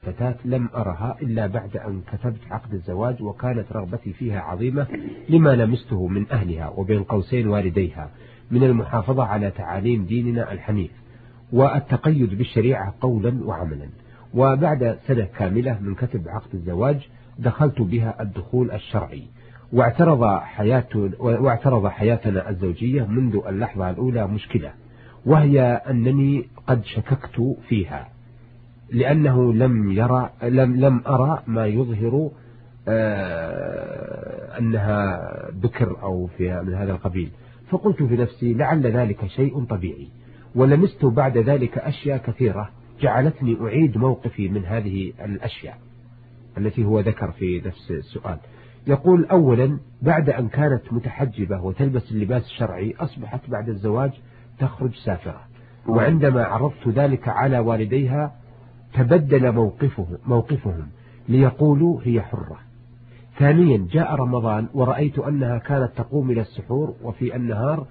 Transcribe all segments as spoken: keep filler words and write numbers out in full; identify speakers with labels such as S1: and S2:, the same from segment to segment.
S1: فتاة لم أرها إلا بعد أن كتبت عقد الزواج، وكانت رغبتي فيها عظيمة لما لمسته من أهلها وبين قوسين والديها من المحافظة على تعاليم ديننا الحنيف والتقيد بالشريعة قولا وعملا. وبعد سنة كاملة من كتب عقد الزواج دخلت بها الدخول الشرعي، واعترض حياة واعترض حياتنا الزوجية منذ اللحظة الأولى مشكلة، وهي أنني قد شككت فيها لأنه لم يرى لم لم أرى ما يظهر آه أنها بكر أو فيها من هذا القبيل. فقلت في نفسي لعل ذلك شيء طبيعي، ولمست بعد ذلك أشياء كثيرة جعلتني أعيد موقفي من هذه الأشياء التي هو ذكر في نفس السؤال. يقول: أولا، بعد أن كانت متحجبة وتلبس اللباس الشرعي أصبحت بعد الزواج تخرج سافرة، وعندما عرضت ذلك على والديها تبدل موقفه موقفهم ليقولوا هي حرة. ثانيا، جاء رمضان ورأيت أنها كانت تقوم إلى السحور، وفي النهار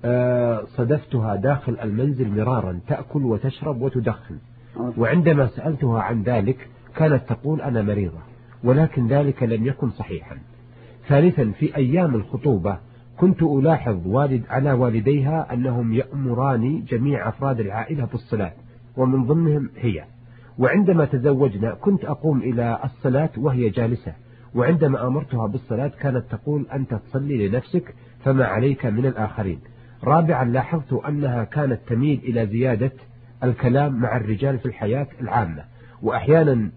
S1: صدفتها داخل المنزل مرارا تأكل وتشرب وتدخن، وعندما سألتها عن ذلك كانت تقول أنا مريضة، ولكن ذلك لم يكن صحيحا. ثالثا، في أيام الخطوبة كنت ألاحظ والد على والديها أنهم يأمران جميع أفراد العائلة بالصلاة ومن ضمنهم هي، وعندما تزوجنا كنت أقوم إلى الصلاة وهي جالسة، وعندما أمرتها بالصلاة كانت تقول أنت تصلي لنفسك فما عليك من الآخرين. رابعا، لاحظت أنها كانت تميل إلى زيادة الكلام مع الرجال في الحياة العامة، وأحيانا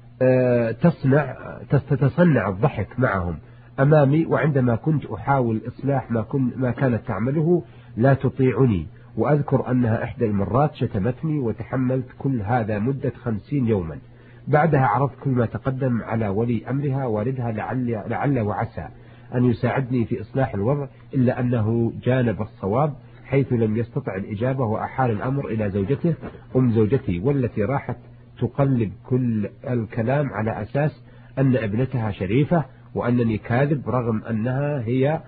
S1: تصنع تتصنع الضحك معهم أمامي، وعندما كنت أحاول إصلاح ما, كن ما كانت تعمله لا تطيعني. وأذكر أنها إحدى المرات شتمتني، وتحملت كل هذا مدة خمسين يوما. بعدها عرضت كل ما تقدم على ولي أمرها والدها لعل, لعل وعسى أن يساعدني في إصلاح الوضع، إلا أنه جانب الصواب حيث لم يستطع الإجابة، وأحال الأمر إلى زوجته أم زوجتي، والتي راحت تقلب كل الكلام على أساس أن ابنتها شريفة وأنني كاذب، رغم أنها هي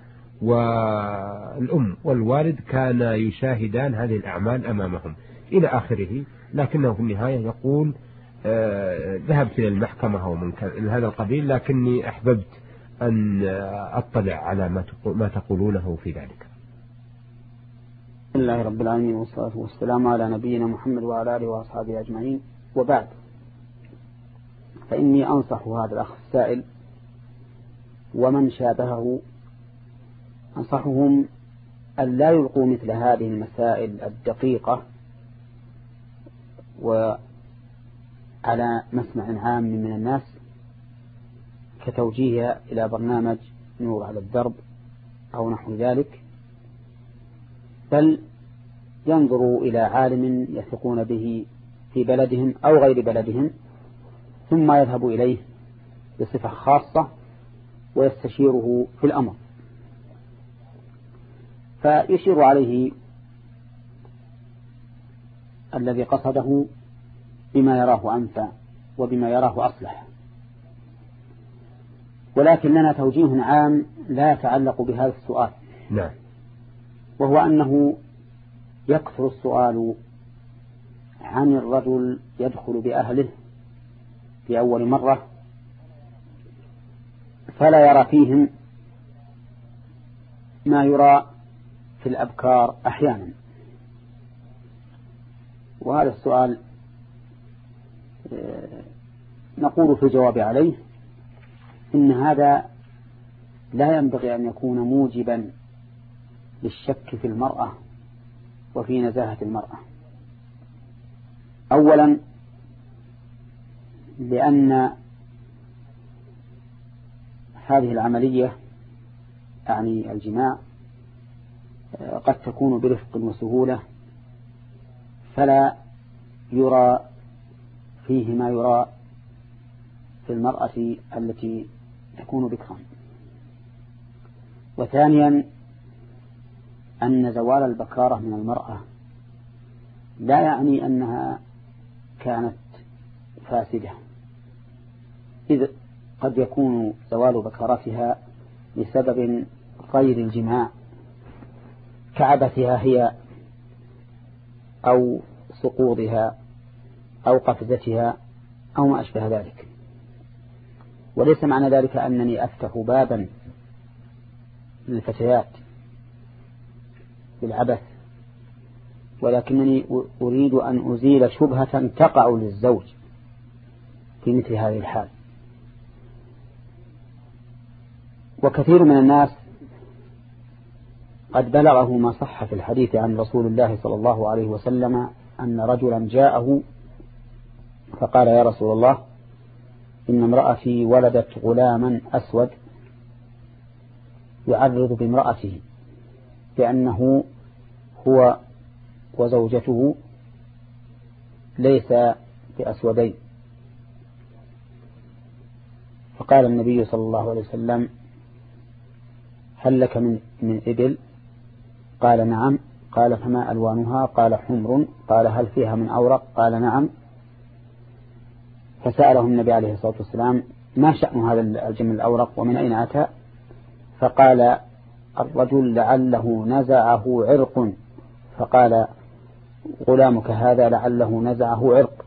S1: والأم والوالد كانا يشاهدان هذه الأعمال أمامهم إلى آخره. لكنه في النهاية يقول آه ذهبت إلى المحكمة ومن هذا القبيل، لكني أحببت أن أطلع على ما ما تقولونه في ذلك.
S2: بسم الله رب العالمين، والصلاة والسلام على نبينا محمد وعلى آله وأصحابه أجمعين، وبعد، فإني أنصح هذا الأخ السائل ومن شابهه، أنصحهم أن لا يلقوا مثل هذه المسائل الدقيقة وعلى مسمع عام من الناس كتوجيهها إلى برنامج نور على الدرب أو نحو ذلك، بل ينظروا إلى عالم يثقون به في بلدهم أو غير بلدهم، ثم يذهبوا إليه بصفة خاصة ويستشيره في الأمر، فيشير عليه الذي قصده بما يراه أنفع وبما يراه أصلح. ولكن لنا توجيه عام لا يتعلق بهذا السؤال،
S1: نعم،
S2: وهو أنه يكثر السؤال عن الرجل يدخل بأهله في أول مرة فلا يرى فيهم ما يرى في الأبكار أحيانا. وهذا السؤال نقول في الجواب عليه إن هذا لا ينبغي أن يكون موجبا للشك في المرأة وفي نزاهة المرأة. أولا، لأن هذه العملية يعني الجماع قد تكون برفق وسهولة، فلا يرى فيه ما يرى في المرأة التي تكون بكرا. وثانيا، أن زوال البكارة من المرأة لا يعني أنها كانت فاسدة، إذ قد يكون زوال بكارتها لسبب غير الجماع كعبثها هي أو سقوطها أو قفزتها أو ما أشبه ذلك. وليس معنى ذلك أنني أفتح بابا للفتيات بالعبث، ولكنني أريد أن أزيل شبهة تقع للزوج في مثل هذه الحال. وكثير من الناس قد بلغه ما صح في الحديث عن رسول الله صلى الله عليه وسلم أن رجلا جاءه فقال: يا رسول الله، إن امرأتي ولدت غلاما أسود يعرض بامرأته لأنه هو وزوجته ليس بأسودين. فقال النبي صلى الله عليه وسلم: هل لك من, من إبل؟ قال: نعم. قال: فما ألوانها؟ قال: حمر. قال: هل فيها من أورق؟ قال: نعم. فسأله النبي عليه الصلاة والسلام: ما شأن هذا الجمل الأورق ومن أين أتى؟ فقال الرجل: لعله نزعه عرق. فقال: غلامك هذا لعله نزعه عرق.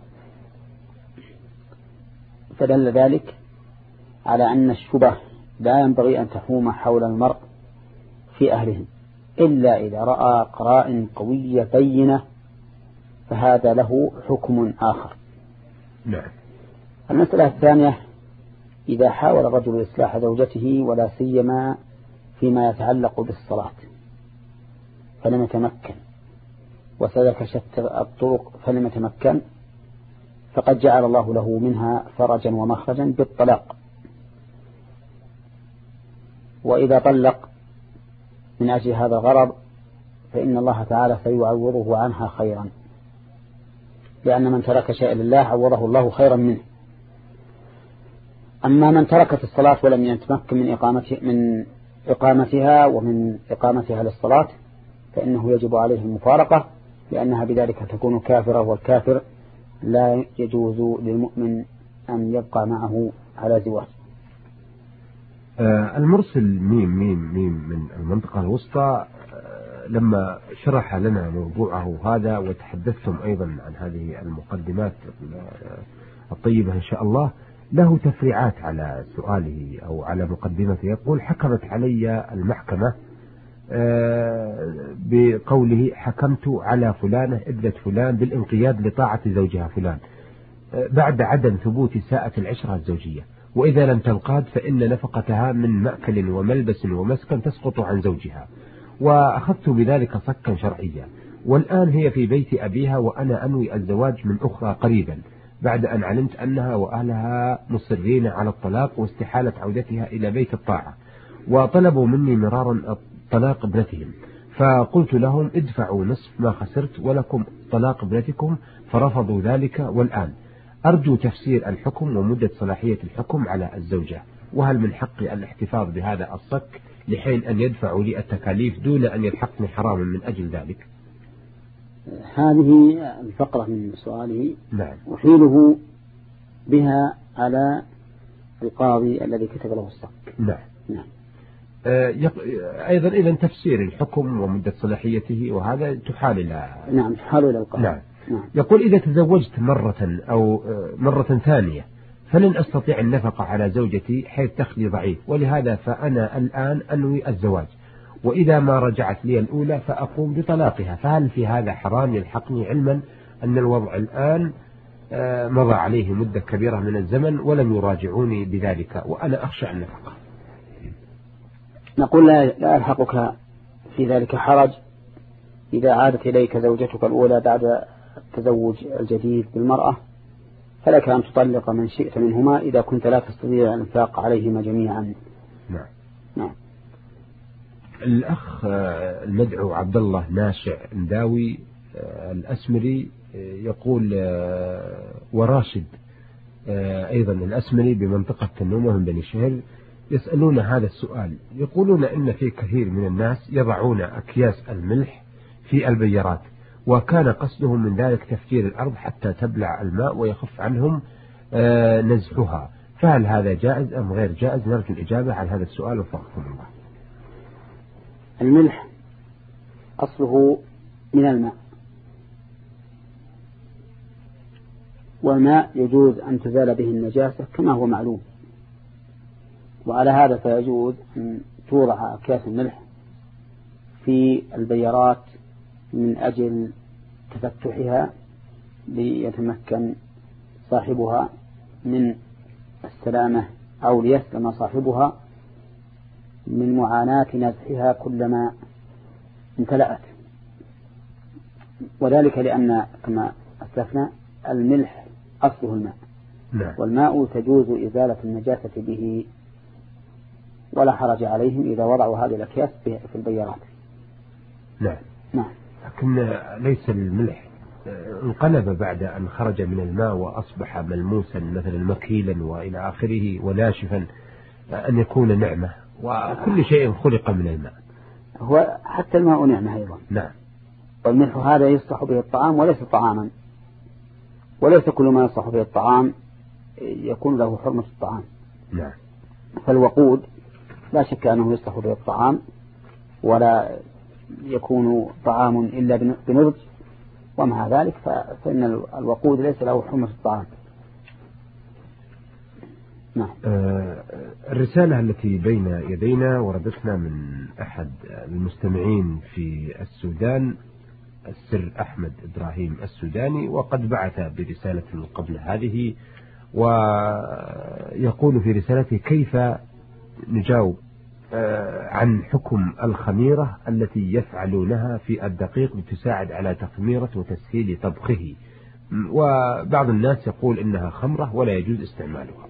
S2: فدل ذلك على أن الشبه لا ينبغي أن تحوم حول المرء في أهلهم إلا إذا رأى قرائن قوية بينة، فهذا له حكم آخر.
S1: نعم.
S2: المسألة الثانية: إذا حاول الرجل إصلاح زوجته ولا سيما فيما يتعلق بالصلاة فلم يتمكن، وسلك شتى الطرق فلم يتمكن، فقد جعل الله له منها فرجا ومخرجا بالطلاق. وإذا طلق من أجل هذا الغرض فإن الله تعالى سيعوضه عنها خيرا، لأن من ترك شيئا لله عوضه الله خيرا منه. أما من تركت الصلاة ولم يتمكن من إقامة من إقامتها ومن إقامتها للصلاة فإنه يجب عليه المفارقة، لأنها بذلك تكون كافرة، والكافر لا يجوز للمؤمن أن يبقى معه على زواج.
S1: آه المرسل ميم ميم ميم من المنطقة الوسطى آه لما شرح لنا موضوعه هذا وتحدثتم أيضا عن هذه المقدمات الطيبة إن شاء الله، له تفريعات على سؤاله أو على مقدمته. يقول: حكمت علي المحكمة آه بقوله حكمت على فلانة ابنة فلان بالانقياد لطاعة زوجها فلان آه بعد عدم ثبوت ساءة العشرة الزوجية، وإذا لم تنقاد فإن نفقتها من مأكل وملبس ومسكن تسقط عن زوجها، وأخذت بذلك صكا شرعيا، والآن هي في بيت أبيها وأنا أنوي الزواج من أخرى قريبا بعد أن علمت أنها وأهلها مصرين على الطلاق واستحالة عودتها إلى بيت الطاعة، وطلبوا مني مرارا طلاق ابنتهم، فقلت لهم: ادفعوا نصف ما خسرت ولكم طلاق ابنتكم، فرفضوا ذلك. والآن أرجو تفسير الحكم ومدة صلاحية الحكم على الزوجة، وهل من حقي الاحتفاظ بهذا الصك لحين أن يدفعوا لي التكاليف دون أن يلحقني حراما من أجل ذلك؟
S2: هذه الفقرة من سؤاله.
S1: نعم.
S2: أحيله بها على القاضي الذي كتب له الصك.
S1: نعم.
S2: نعم.
S1: آه يق... أيضا إذا تفسير الحكم ومدة صلاحيته وهذا تحال إلى
S2: نعم تحال إلى القاضي.
S1: نعم.
S2: نعم.
S1: يقول: إذا تزوجت مرة أو مرة ثانية فلن أستطيع النفقة على زوجتي حيث دخلي ضعيف، ولهذا فأنا الآن أنوي الزواج، وإذا ما رجعت لي الأولى فأقوم بطلاقها، فهل في هذا حرام يلحقني، علما أن الوضع الآن مضى عليه مدة كبيرة من الزمن ولم يراجعوني بذلك وأنا أخشى النفقة؟
S2: نقول: لا يلحقك في ذلك حرج إذا عادت إليك زوجتك الأولى بعد التزوج الجديد بالمرأة، فلك أن تطلق من شئت منهما إذا كنت لا تستطيع الإنفاق عليهما جميعا.
S1: نعم.
S2: نعم.
S1: الأخ المدعو عبد الله ناشع نداوي الأسمري يقول: وراشد أيضا الأسمري بمنطقة تنومة من بني شهر يسألون هذا السؤال، يقولون إن في كثير من الناس يضعون أكياس الملح في البيارات، وكان قصدهم من ذلك تفجير الأرض حتى تبلع الماء ويخف عنهم نزحها، فهل هذا جائز أم غير جائز؟ نرجو الإجابة على هذا السؤال وفقكم الله.
S2: الملح أصله من الماء، والماء يجوز أن تزال به النجاسة كما هو معلوم. وعلى هذا فيجوز أن توضع أكياس الملح في البيارات من أجل تفتحها ليتمكن صاحبها من السلامة، أو ليسلم صاحبها من معاناة نزحها كلما امتلأت. وذلك لأن كما أسلفنا الملح أصله الماء،
S1: نعم.
S2: والماء تجوز إزالة النجاسة به، ولا حرج عليهم إذا وضعوا هذه الأكياس في البيارات.
S1: نعم.
S2: نعم.
S1: لكن ليس الملح انقلب بعد أن خرج من الماء وأصبح ملموسا مثلا مكيلا وإلى آخره وناشفا أن يكون نعمة، وكل شيء خلق من الماء.
S2: هو حتى الماء نعمة أيضا.
S1: نعم.
S2: والملح هذا يصلح به الطعام وليس طعاما، وليس كل ما يصلح به الطعام يكون له حرمة الطعام.
S1: نعم.
S2: فالوقود لا شك أنه يصلح به الطعام ولا يكون طعام إلا بنضج، ومع ذلك فإن الوقود ليس له حرمة الطعام. نعم.
S1: آه الرسالة التي بين يدينا وردتنا من أحد المستمعين في السودان، السر أحمد إبراهيم السوداني، وقد بعث برسالة قبل هذه، ويقول في رسالته: كيف نجاوب عن حكم الخميرة التي يفعلونها في الدقيق لتساعد على تخميرة وتسهيل طبخه، وبعض الناس يقول إنها خمرة ولا يجوز استعمالها؟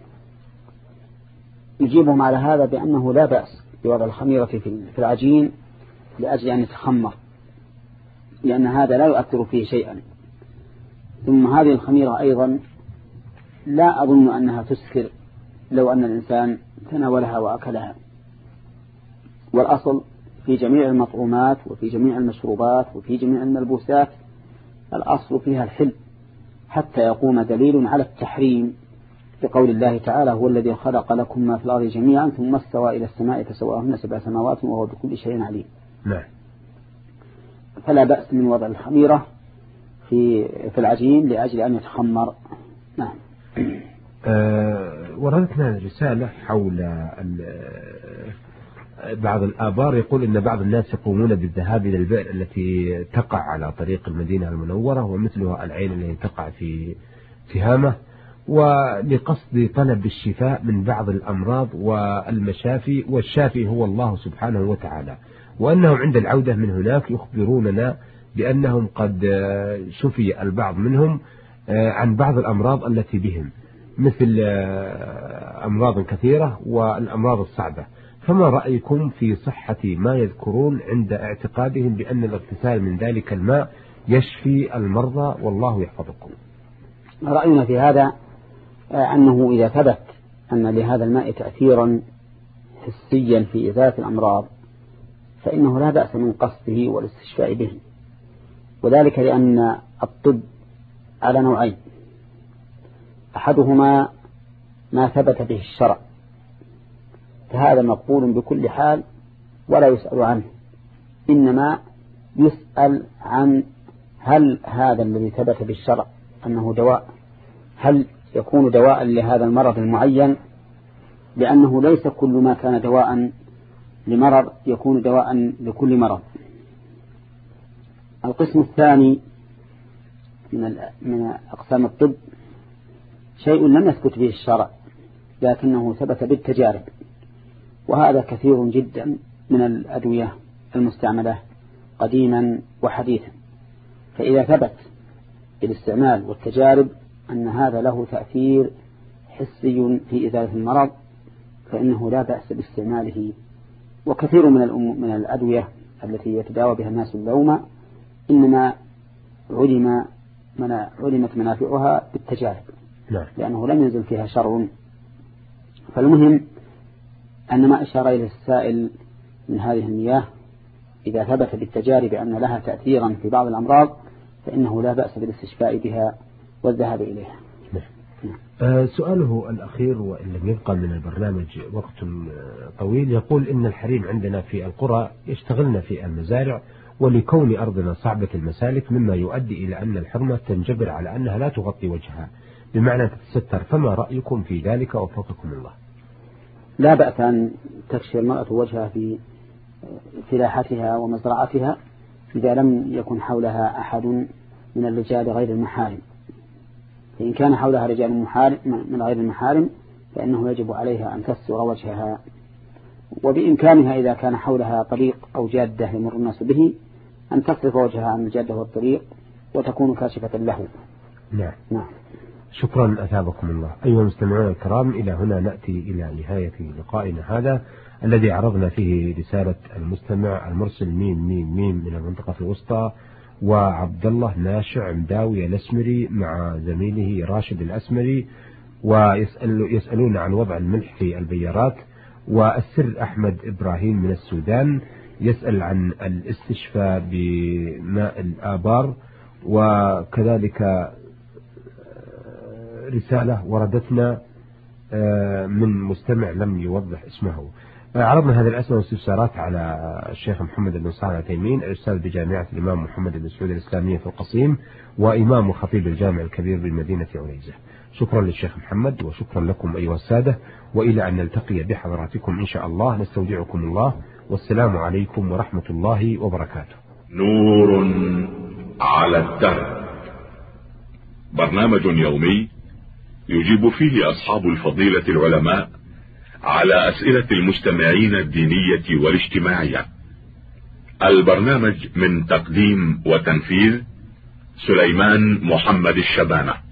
S2: نجيبهم على هذا بأنه لا بأس بوضع الخميرة في العجين لأجل أن يتخمر، لأن هذا لا يؤثر فيه شيئا. ثم هذه الخميرة أيضا لا أظن أنها تسكر لو أن الإنسان تناولها وأكلها. والأصل في جميع المطعومات وفي جميع المشروبات وفي جميع الملبوسات الأصل فيها الحل، حتى يقوم دليل على التحريم بقول الله تعالى: هو الذي خلق لكم ما في الأرض جميعا ثم استوى إلى السماء فسواهن سبع سماوات وهو بكل شيء عليم.
S1: نعم.
S2: فلا بأس من وضع الخميرة في في العجين لأجل أن يتخمر. نعم.
S1: أه وردتنا رسالة حول بعض الآبار، يقول إن بعض الناس يقومون بالذهاب إلى البئر التي تقع على طريق المدينة المنورة، ومثلها العين التي تقع في تهامة، ولقصد طلب الشفاء من بعض الأمراض والمشافي، والشافي هو الله سبحانه وتعالى، وأنهم عند العودة من هناك يخبروننا بأنهم قد شفي البعض منهم عن بعض الأمراض التي بهم، مثل أمراض كثيرة والأمراض الصعبة. فما رأيكم في صحة ما يذكرون عند اعتقادهم بأن الاغتسال من ذلك الماء يشفي المرضى والله يحفظكم؟
S2: رأينا في هذا أنه إذا ثبت أن لهذا الماء تأثيرا حسيا في إزالة الأمراض فإنه لا بأس من قصده والاستشفاء به، وذلك لأن الطب على نوعين: أحدهما ما ثبت به الشرع، فهذا مقبول بكل حال ولا يسأل عنه، إنما يسأل عن هل هذا الذي ثبت بالشرع أنه دواء، هل يكون دواء لهذا المرض المعين، لأنه ليس كل ما كان دواء لمرض يكون دواء لكل مرض. القسم الثاني من من أقسام الطب شيء لم يثبت به الشرع لكنه ثبت بالتجارب، وهذا كثير جدا من الأدوية المستعملة قديما وحديثا. فإذا ثبت بالاستعمال والتجارب أن هذا له تأثير حسي في إزالة المرض فإنه لا بأس باستعماله. وكثير من من الأدوية التي يتداوى بها الناس اليوم إنما علم منا علمت منافعها بالتجارب،
S1: لا.
S2: لأنه لم ينزل فيها شرع. فالمهم أن ما أشار إلى السائل من هذه المياه إذا ثبت بالتجارب أن لها تأثيرا في بعض الأمراض فإنه لا بأس بالاستشفاء بها والذهاب إليها.
S1: آه سؤاله الأخير وإن لم يبقى من البرنامج وقت طويل، يقول إن الحريم عندنا في القرى يشتغلن في المزارع، ولكون أرضنا صعبة المسالك مما يؤدي إلى أن الحرمة تنجبر على أنها لا تغطي وجهها، بمعنى تتستر، فما رأيكم في ذلك وفقكم الله؟
S2: لا بأس أن تكشف المرأة وجهها في فلاحتها ومزرعتها إذا لم يكن حولها أحد من الرجال غير المحارم. فإن كان حولها رجال من غير المحارم فإنه يجب عليها أن تستر وجهها، وبإمكانها إذا كان حولها طريق أو جادة يمر الناس به أن تصرف وجهها عن الجادة والطريق وتكون كاشفة له.
S1: نعم.
S2: نعم.
S1: شكرا أثابكم الله. أيها المستمعون الكرام، إلى هنا نأتي إلى نهاية لقائنا هذا الذي عرضنا فيه رسالة المستمع المرسل ميم ميم ميم من المنطقة الوسطى، وعبد الله ناشع مداوي الأسمري مع زميله راشد الأسمري، ويسألون عن وضع الملح في البيارات. والسر أحمد إبراهيم من السودان يسأل عن الاستشفاء بماء الآبار. وكذلك رسالة وردتنا من مستمع لم يوضح اسمه. عرضنا هذه الأسئلة والاستفسارات على الشيخ محمد بن صالح العثيمين، الأستاذ بجامعة الإمام محمد بن سعود الإسلامية في القصيم، وإمام وخطيب الجامع الكبير بمدينة عنيزة. شكرا للشيخ محمد وشكرا لكم أيها السادة، وإلى أن نلتقي بحضراتكم إن شاء الله نستودعكم الله، والسلام عليكم ورحمة الله وبركاته.
S3: نور على الدرب، برنامج يومي يجيب فيه أصحاب الفضيلة العلماء على أسئلة المستمعين الدينية والاجتماعية. البرنامج من تقديم وتنفيذ سليمان محمد الشبانة.